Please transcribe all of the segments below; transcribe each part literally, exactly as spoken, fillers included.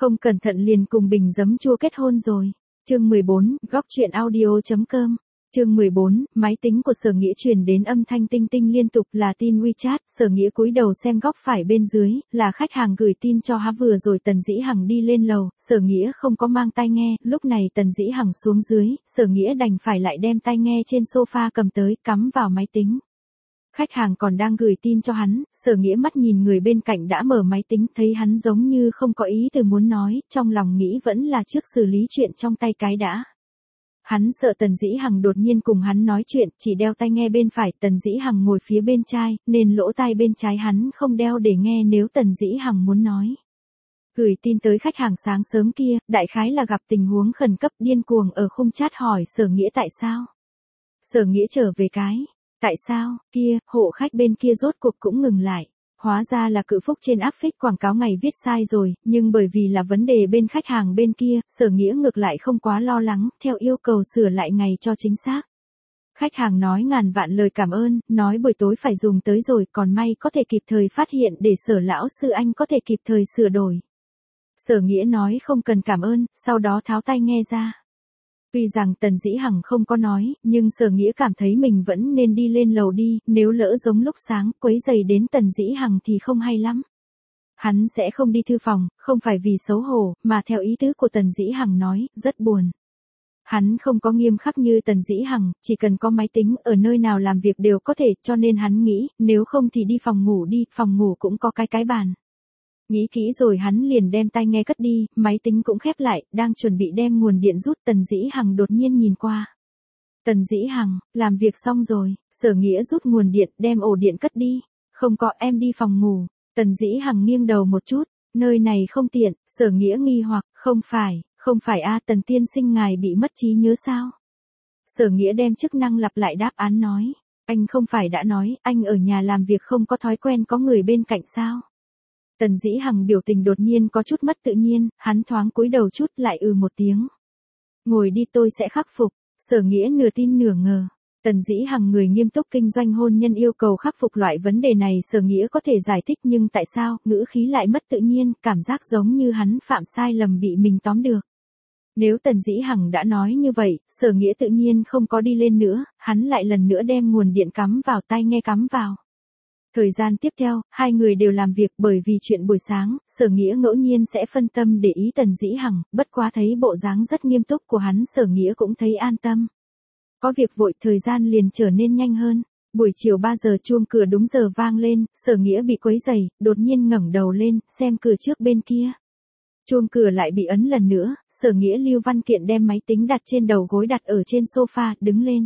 Không cẩn thận liền cùng bình giấm chua kết hôn rồi. Chương mười bốn, góc truyện audio chấm com. Chương mười bốn, máy tính của Sở Nghĩa truyền đến âm thanh tinh tinh liên tục là tin WeChat, Sở Nghĩa cúi đầu xem góc phải bên dưới, là khách hàng gửi tin cho hắn vừa rồi Tần Dĩ Hằng đi lên lầu, Sở Nghĩa không có mang tai nghe, lúc này Tần Dĩ Hằng xuống dưới, Sở Nghĩa đành phải lại đem tai nghe trên sofa cầm tới, cắm vào máy tính. Khách hàng còn đang gửi tin cho hắn, Sở Nghĩa mắt nhìn người bên cạnh đã mở máy tính, thấy hắn giống như không có ý từ muốn nói, trong lòng nghĩ vẫn là trước xử lý chuyện trong tay cái đã. Hắn sợ Tần Dĩ Hằng đột nhiên cùng hắn nói chuyện, chỉ đeo tai nghe bên phải, Tần Dĩ Hằng ngồi phía bên trái, nên lỗ tai bên trái hắn không đeo để nghe nếu Tần Dĩ Hằng muốn nói. Gửi tin tới khách hàng sáng sớm kia, đại khái là gặp tình huống khẩn cấp, điên cuồng ở khung chat hỏi Sở Nghĩa tại sao. Sở Nghĩa trở về cái, tại sao, kia, hộ khách bên kia rốt cuộc cũng ngừng lại. Hóa ra là Cự Phúc trên áp phích quảng cáo ngày viết sai rồi, nhưng bởi vì là vấn đề bên khách hàng bên kia, Sở Nghĩa ngược lại không quá lo lắng, theo yêu cầu sửa lại ngày cho chính xác. Khách hàng nói ngàn vạn lời cảm ơn, nói buổi tối phải dùng tới rồi, còn may có thể kịp thời phát hiện để Sở lão sư anh có thể kịp thời sửa đổi. Sở Nghĩa nói không cần cảm ơn, sau đó tháo tai nghe ra. Tuy rằng Tần Dĩ Hằng không có nói, nhưng Sở Nghĩa cảm thấy mình vẫn nên đi lên lầu đi, nếu lỡ giống lúc sáng quấy rầy đến Tần Dĩ Hằng thì không hay lắm. Hắn sẽ không đi thư phòng, không phải vì xấu hổ, mà theo ý tứ của Tần Dĩ Hằng nói, rất buồn. Hắn không có nghiêm khắc như Tần Dĩ Hằng, chỉ cần có máy tính ở nơi nào làm việc đều có thể, cho nên hắn nghĩ, nếu không thì đi phòng ngủ đi, phòng ngủ cũng có cái cái bàn. Nghĩ kỹ rồi hắn liền đem tai nghe cất đi, máy tính cũng khép lại, đang chuẩn bị đem nguồn điện rút, Tần Dĩ Hằng đột nhiên nhìn qua. Tần Dĩ Hằng, làm việc xong rồi, Sở Nghĩa rút nguồn điện, đem ổ điện cất đi. Không có, em đi phòng ngủ. Tần Dĩ Hằng nghiêng đầu một chút, nơi này không tiện, Sở Nghĩa nghi hoặc, không phải, không phải a Tần tiên sinh ngài bị mất trí nhớ sao? Sở Nghĩa đem chức năng lặp lại đáp án nói, anh không phải đã nói, anh ở nhà làm việc không có thói quen có người bên cạnh sao? Tần Dĩ Hằng biểu tình đột nhiên có chút mất tự nhiên, hắn thoáng cúi đầu chút lại ừ một tiếng. Ngồi đi tôi sẽ khắc phục, Sở Nghĩa nửa tin nửa ngờ. Tần Dĩ Hằng người nghiêm túc kinh doanh hôn nhân yêu cầu khắc phục loại vấn đề này Sở Nghĩa có thể giải thích nhưng tại sao, ngữ khí lại mất tự nhiên, cảm giác giống như hắn phạm sai lầm bị mình tóm được. Nếu Tần Dĩ Hằng đã nói như vậy, Sở Nghĩa tự nhiên không có đi lên nữa, hắn lại lần nữa đem nguồn điện cắm vào tai nghe cắm vào. Thời gian tiếp theo, hai người đều làm việc bởi vì chuyện buổi sáng, Sở Nghĩa ngẫu nhiên sẽ phân tâm để ý Tần Dĩ Hằng, bất quá thấy bộ dáng rất nghiêm túc của hắn Sở Nghĩa cũng thấy an tâm. Có việc vội thời gian liền trở nên nhanh hơn. Buổi chiều ba giờ chuông cửa đúng giờ vang lên, Sở Nghĩa bị quấy rầy, đột nhiên ngẩng đầu lên, xem cửa trước bên kia. Chuông cửa lại bị ấn lần nữa, Sở Nghĩa lưu văn kiện đem máy tính đặt trên đầu gối đặt ở trên sofa, đứng lên.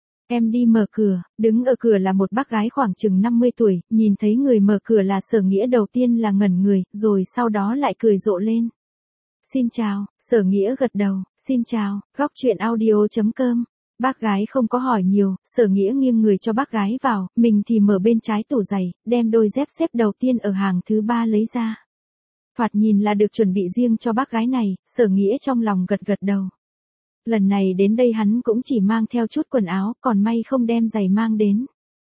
Em đi mở cửa, đứng ở cửa là một bác gái khoảng chừng năm mươi tuổi, nhìn thấy người mở cửa là Sở Nghĩa đầu tiên là ngẩn người, rồi sau đó lại cười rộ lên. Xin chào, Sở Nghĩa gật đầu, xin chào, góc truyện audio chấm com. Bác gái không có hỏi nhiều, Sở Nghĩa nghiêng người cho bác gái vào, mình thì mở bên trái tủ giày, đem đôi dép xếp đầu tiên ở hàng thứ ba lấy ra. Thoạt nhìn là được chuẩn bị riêng cho bác gái này, Sở Nghĩa trong lòng gật gật đầu. Lần này đến đây hắn cũng chỉ mang theo chút quần áo, còn may không đem giày mang đến.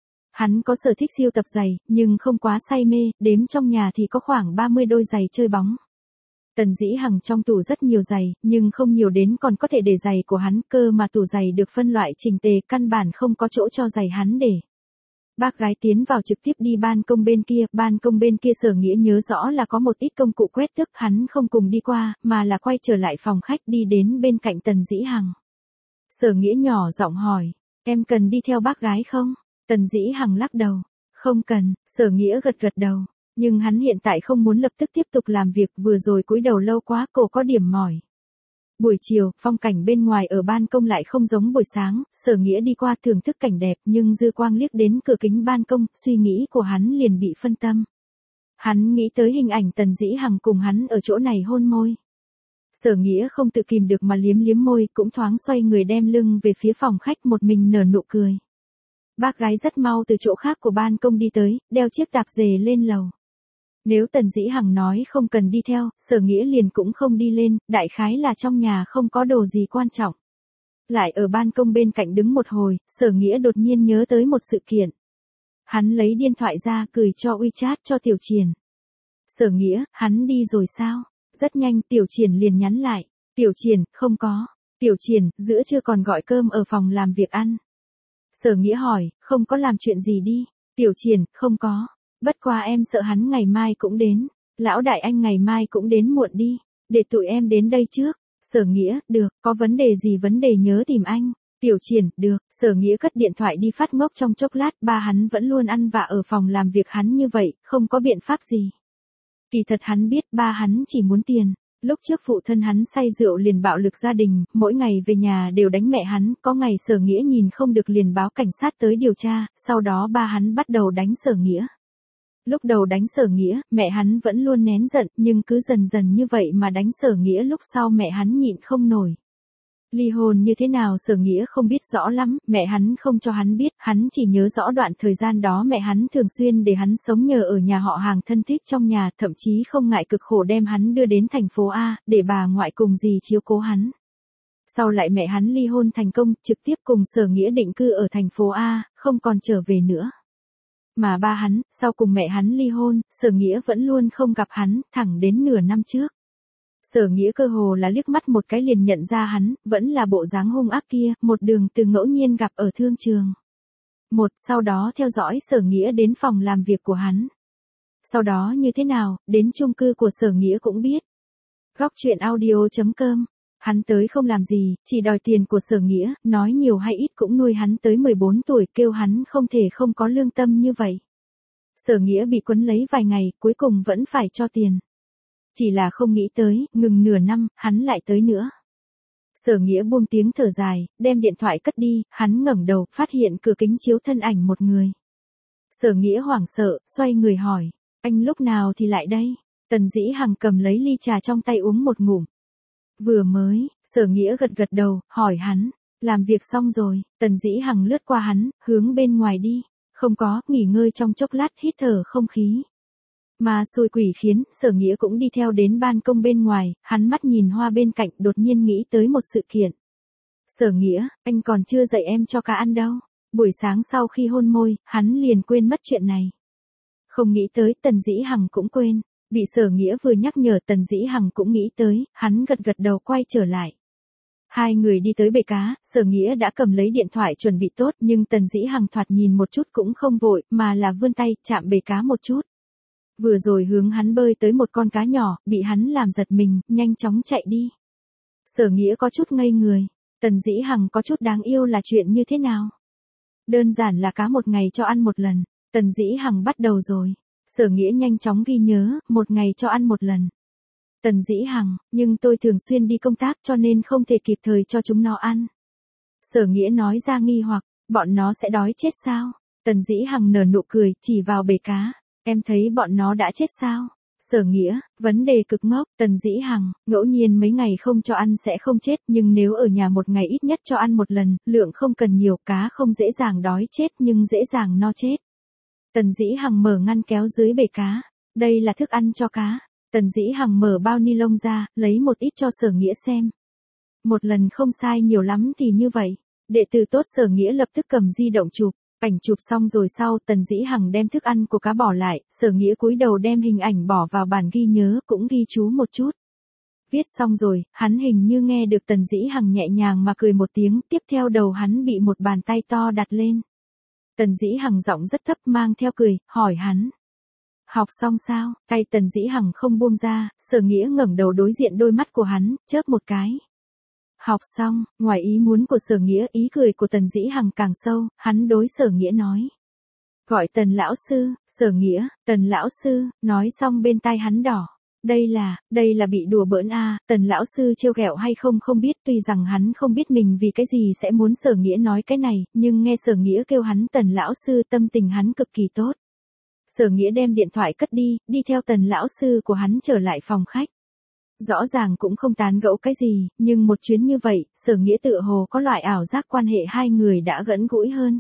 Hắn có sở thích siêu tập giày, nhưng không quá say mê, đếm trong nhà thì có khoảng ba mươi đôi giày chơi bóng. Tần Dĩ Hằng trong tủ rất nhiều giày, nhưng không nhiều đến còn có thể để giày của hắn, cơ mà tủ giày được phân loại chỉnh tề, căn bản không có chỗ cho giày hắn để. Bác gái tiến vào trực tiếp đi ban công bên kia, ban công bên kia Sở Nghĩa nhớ rõ là có một ít công cụ quét tước, hắn không cùng đi qua, mà là quay trở lại phòng khách đi đến bên cạnh Tần Dĩ Hằng. Sở Nghĩa nhỏ giọng hỏi, em cần đi theo bác gái không? Tần Dĩ Hằng lắc đầu, không cần, Sở Nghĩa gật gật đầu, nhưng hắn hiện tại không muốn lập tức tiếp tục làm việc, vừa rồi cúi đầu lâu quá, cổ có điểm mỏi. Buổi chiều, phong cảnh bên ngoài ở ban công lại không giống buổi sáng, Sở Nghĩa đi qua thưởng thức cảnh đẹp nhưng dư quang liếc đến cửa kính ban công, suy nghĩ của hắn liền bị phân tâm. Hắn nghĩ tới hình ảnh Tần Dĩ Hằng cùng hắn ở chỗ này hôn môi. Sở Nghĩa không tự kìm được mà liếm liếm môi, cũng thoáng xoay người đem lưng về phía phòng khách một mình nở nụ cười. Bác gái rất mau từ chỗ khác của ban công đi tới, đeo chiếc tạp dề lên lầu. Nếu Tần Dĩ Hằng nói không cần đi theo, Sở Nghĩa liền cũng không đi lên, đại khái là trong nhà không có đồ gì quan trọng. Lại ở ban công bên cạnh đứng một hồi, Sở Nghĩa đột nhiên nhớ tới một sự kiện. Hắn lấy điện thoại ra, gửi cho WeChat cho Tiểu Triển. Sở Nghĩa, hắn đi rồi sao? Rất nhanh Tiểu Triển liền nhắn lại. Tiểu Triển, không có. Tiểu Triển, giữa trưa còn gọi cơm ở phòng làm việc ăn. Sở Nghĩa hỏi, không có làm chuyện gì đi. Tiểu Triển, không có. Bất quá em sợ hắn ngày mai cũng đến. Lão đại anh ngày mai cũng đến muộn đi. Để tụi em đến đây trước. Sở Nghĩa, được, có vấn đề gì vấn đề nhớ tìm anh. Tiểu Triển, được. Sở Nghĩa cất điện thoại đi phát ngốc trong chốc lát, ba hắn vẫn luôn ăn vạ ở phòng làm việc hắn như vậy, không có biện pháp gì. Kỳ thật hắn biết ba hắn chỉ muốn tiền. Lúc trước phụ thân hắn say rượu liền bạo lực gia đình, mỗi ngày về nhà đều đánh mẹ hắn, có ngày Sở Nghĩa nhìn không được liền báo cảnh sát tới điều tra, sau đó ba hắn bắt đầu đánh Sở Nghĩa. Lúc đầu đánh Sở Nghĩa, mẹ hắn vẫn luôn nén giận, nhưng cứ dần dần như vậy mà đánh Sở Nghĩa lúc sau mẹ hắn nhịn không nổi. Ly hôn như thế nào Sở Nghĩa không biết rõ lắm, mẹ hắn không cho hắn biết, hắn chỉ nhớ rõ đoạn thời gian đó mẹ hắn thường xuyên để hắn sống nhờ ở nhà họ hàng thân thích trong nhà, thậm chí không ngại cực khổ đem hắn đưa đến thành phố A, để bà ngoại cùng dì chiếu cố hắn. Sau lại mẹ hắn ly hôn thành công, trực tiếp cùng Sở Nghĩa định cư ở thành phố A, không còn trở về nữa. Mà ba hắn, sau cùng mẹ hắn ly hôn, Sở Nghĩa vẫn luôn không gặp hắn, thẳng đến nửa năm trước. Sở Nghĩa cơ hồ là liếc mắt một cái liền nhận ra hắn, vẫn là bộ dáng hung ác kia, một đường từ ngẫu nhiên gặp ở thương trường. Một, sau đó theo dõi Sở Nghĩa đến phòng làm việc của hắn. Sau đó như thế nào, đến chung cư của Sở Nghĩa cũng biết. Góc truyện audio chấm com. Hắn tới không làm gì, chỉ đòi tiền của Sở Nghĩa, nói nhiều hay ít cũng nuôi hắn tới mười bốn tuổi, kêu hắn không thể không có lương tâm như vậy. Sở Nghĩa bị quấn lấy vài ngày, cuối cùng vẫn phải cho tiền. Chỉ là không nghĩ tới, ngừng nửa năm, hắn lại tới nữa. Sở Nghĩa buông tiếng thở dài, đem điện thoại cất đi, hắn ngẩng đầu, phát hiện cửa kính chiếu thân ảnh một người. Sở Nghĩa hoảng sợ, xoay người hỏi, anh lúc nào thì lại đây? Tần Dĩ Hằng cầm lấy ly trà trong tay uống một ngụm. Vừa mới, Sở Nghĩa gật gật đầu, hỏi hắn, làm việc xong rồi, Tần Dĩ Hằng lướt qua hắn, hướng bên ngoài đi. Không có, nghỉ ngơi trong chốc lát hít thở không khí. Mà xui quỷ khiến, Sở Nghĩa cũng đi theo đến ban công bên ngoài, hắn mắt nhìn hoa bên cạnh đột nhiên nghĩ tới một sự kiện. Sở Nghĩa, anh còn chưa dạy em cho cá ăn đâu. Buổi sáng sau khi hôn môi, hắn liền quên mất chuyện này. Không nghĩ tới Tần Dĩ Hằng cũng quên. Bị Sở Nghĩa vừa nhắc nhở Tần Dĩ Hằng cũng nghĩ tới, hắn gật gật đầu quay trở lại. Hai người đi tới bể cá, Sở Nghĩa đã cầm lấy điện thoại chuẩn bị tốt nhưng Tần Dĩ Hằng thoạt nhìn một chút cũng không vội, mà là vươn tay, chạm bể cá một chút. Vừa rồi hướng hắn bơi tới một con cá nhỏ, bị hắn làm giật mình, nhanh chóng chạy đi. Sở Nghĩa có chút ngây người, Tần Dĩ Hằng có chút đáng yêu là chuyện như thế nào? Đơn giản là cá một ngày cho ăn một lần, Tần Dĩ Hằng bắt đầu rồi. Sở Nghĩa nhanh chóng ghi nhớ, một ngày cho ăn một lần. Tần Dĩ Hằng, nhưng tôi thường xuyên đi công tác cho nên không thể kịp thời cho chúng nó ăn. Sở Nghĩa nói ra nghi hoặc, bọn nó sẽ đói chết sao? Tần Dĩ Hằng nở nụ cười, chỉ vào bể cá. Em thấy bọn nó đã chết sao? Sở Nghĩa, vấn đề cực ngốc, Tần Dĩ Hằng, ngẫu nhiên mấy ngày không cho ăn sẽ không chết, nhưng nếu ở nhà một ngày ít nhất cho ăn một lần, lượng không cần nhiều, cá không dễ dàng đói chết nhưng dễ dàng no chết. Tần Dĩ Hằng mở ngăn kéo dưới bể cá. Đây là thức ăn cho cá. Tần Dĩ Hằng mở bao ni lông ra, lấy một ít cho Sở Nghĩa xem. Một lần không sai nhiều lắm thì như vậy. Đệ tử tốt Sở Nghĩa lập tức cầm di động chụp. Ảnh chụp xong rồi sau Tần Dĩ Hằng đem thức ăn của cá bỏ lại. Sở Nghĩa cúi đầu đem hình ảnh bỏ vào bản ghi nhớ cũng ghi chú một chút. Viết xong rồi, hắn hình như nghe được Tần Dĩ Hằng nhẹ nhàng mà cười một tiếng. Tiếp theo đầu hắn bị một bàn tay to đặt lên. Tần Dĩ Hằng giọng rất thấp mang theo cười, hỏi hắn. Học xong sao? Tay Tần Dĩ Hằng không buông ra, Sở Nghĩa ngẩng đầu đối diện đôi mắt của hắn, chớp một cái. Học xong, ngoài ý muốn của Sở Nghĩa, ý cười của Tần Dĩ Hằng càng sâu, hắn đối Sở Nghĩa nói. Gọi Tần lão sư, Sở Nghĩa, Tần lão sư, nói xong bên tai hắn đỏ. Đây là, đây là bị đùa bỡn a, à, Tần lão sư trêu ghẹo hay không không biết, tuy rằng hắn không biết mình vì cái gì sẽ muốn Sở Nghĩa nói cái này, nhưng nghe Sở Nghĩa kêu hắn Tần lão sư tâm tình hắn cực kỳ tốt. Sở Nghĩa đem điện thoại cất đi, đi theo Tần lão sư của hắn trở lại phòng khách. Rõ ràng cũng không tán gẫu cái gì, nhưng một chuyến như vậy, Sở Nghĩa tựa hồ có loại ảo giác quan hệ hai người đã gần gũi hơn.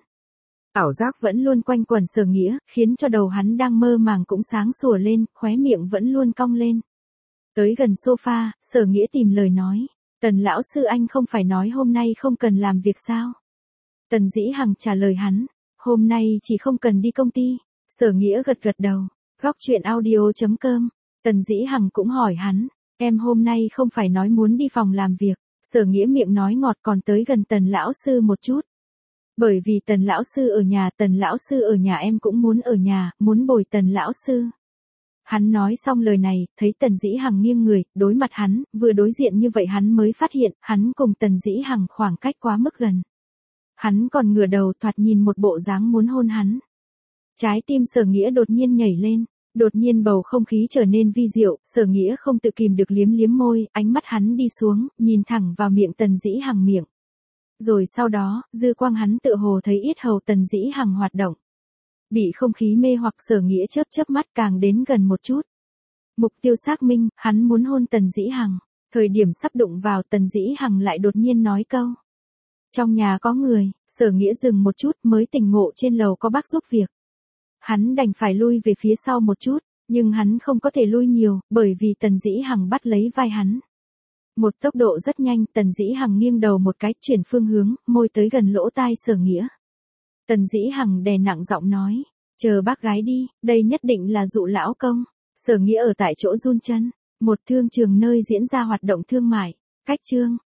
Ảo giác vẫn luôn quanh quẩn Sở Nghĩa, khiến cho đầu hắn đang mơ màng cũng sáng sủa lên, khóe miệng vẫn luôn cong lên. Tới gần sofa, Sở Nghĩa tìm lời nói. Tần lão sư anh không phải nói hôm nay không cần làm việc sao? Tần Dĩ Hằng trả lời hắn. Hôm nay chỉ không cần đi công ty. Sở Nghĩa gật gật đầu. Góc truyện audio chấm com. Tần Dĩ Hằng cũng hỏi hắn. Em hôm nay không phải nói muốn đi phòng làm việc, Sở Nghĩa miệng nói ngọt còn tới gần Tần lão sư một chút. Bởi vì Tần lão sư ở nhà, Tần lão sư ở nhà em cũng muốn ở nhà, muốn bồi Tần lão sư. Hắn nói xong lời này, thấy Tần Dĩ Hằng nghiêng người, đối mặt hắn, vừa đối diện như vậy hắn mới phát hiện, hắn cùng Tần Dĩ Hằng khoảng cách quá mức gần. Hắn còn ngửa đầu thoạt nhìn một bộ dáng muốn hôn hắn. Trái tim Sở Nghĩa đột nhiên nhảy lên, đột nhiên bầu không khí trở nên vi diệu, Sở Nghĩa không tự kìm được liếm liếm môi, ánh mắt hắn đi xuống, nhìn thẳng vào miệng Tần Dĩ Hằng miệng. Rồi sau đó, dư quang hắn tựa hồ thấy yết hầu Tần Dĩ Hằng hoạt động. Bị không khí mê hoặc Sở Nghĩa chớp chớp mắt càng đến gần một chút. Mục tiêu xác minh, hắn muốn hôn Tần Dĩ Hằng. Thời điểm sắp đụng vào Tần Dĩ Hằng lại đột nhiên nói câu. Trong nhà có người, Sở Nghĩa dừng một chút mới tỉnh ngộ trên lầu có bác giúp việc. Hắn đành phải lui về phía sau một chút, nhưng hắn không có thể lui nhiều, bởi vì Tần Dĩ Hằng bắt lấy vai hắn. Một tốc độ rất nhanh, Tần Dĩ Hằng nghiêng đầu một cái, chuyển phương hướng, môi tới gần lỗ tai Sở Nghĩa. Tần Dĩ Hằng đè nặng giọng nói, chờ bác gái đi, đây nhất định là dụ lão công. Sở Nghĩa ở tại chỗ run chân, một thương trường nơi diễn ra hoạt động thương mại, cách chương.